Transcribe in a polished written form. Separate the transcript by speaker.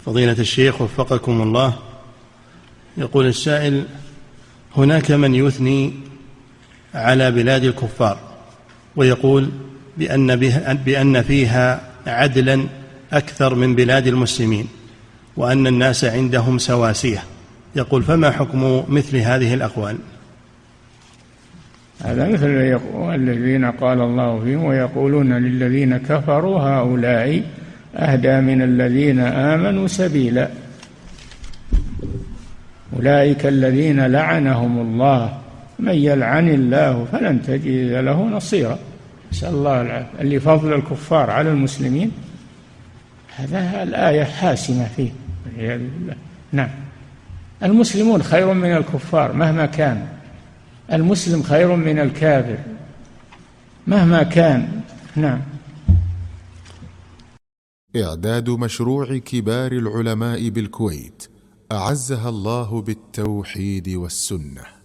Speaker 1: فضيلة الشيخ وفقكم الله، يقول السائل: هناك من يثني على بلاد الكفار ويقول بأن فيها عدلا أكثر من بلاد المسلمين وأن الناس عندهم سواسية، يقول فما حكم مثل هذه الأقوال؟
Speaker 2: هذا مثل الذين قال الله فيهم: ويقولون للذين كفروا هؤلاء أهدى من الذين آمنوا سبيلا. أولئك الذين لعنهم الله، من يلعن الله فلن تجد له نصيرا. نسأل الله العافية. اللي فضل الكفار على المسلمين هذا الآية حاسمة فيه والعياذ بالله. نعم، المسلمون خير من الكفار مهما كان، المسلم خير من الكافر مهما كان. نعم.
Speaker 3: إعداد مشروع كبار العلماء بالكويت أعزها الله بالتوحيد والسنة.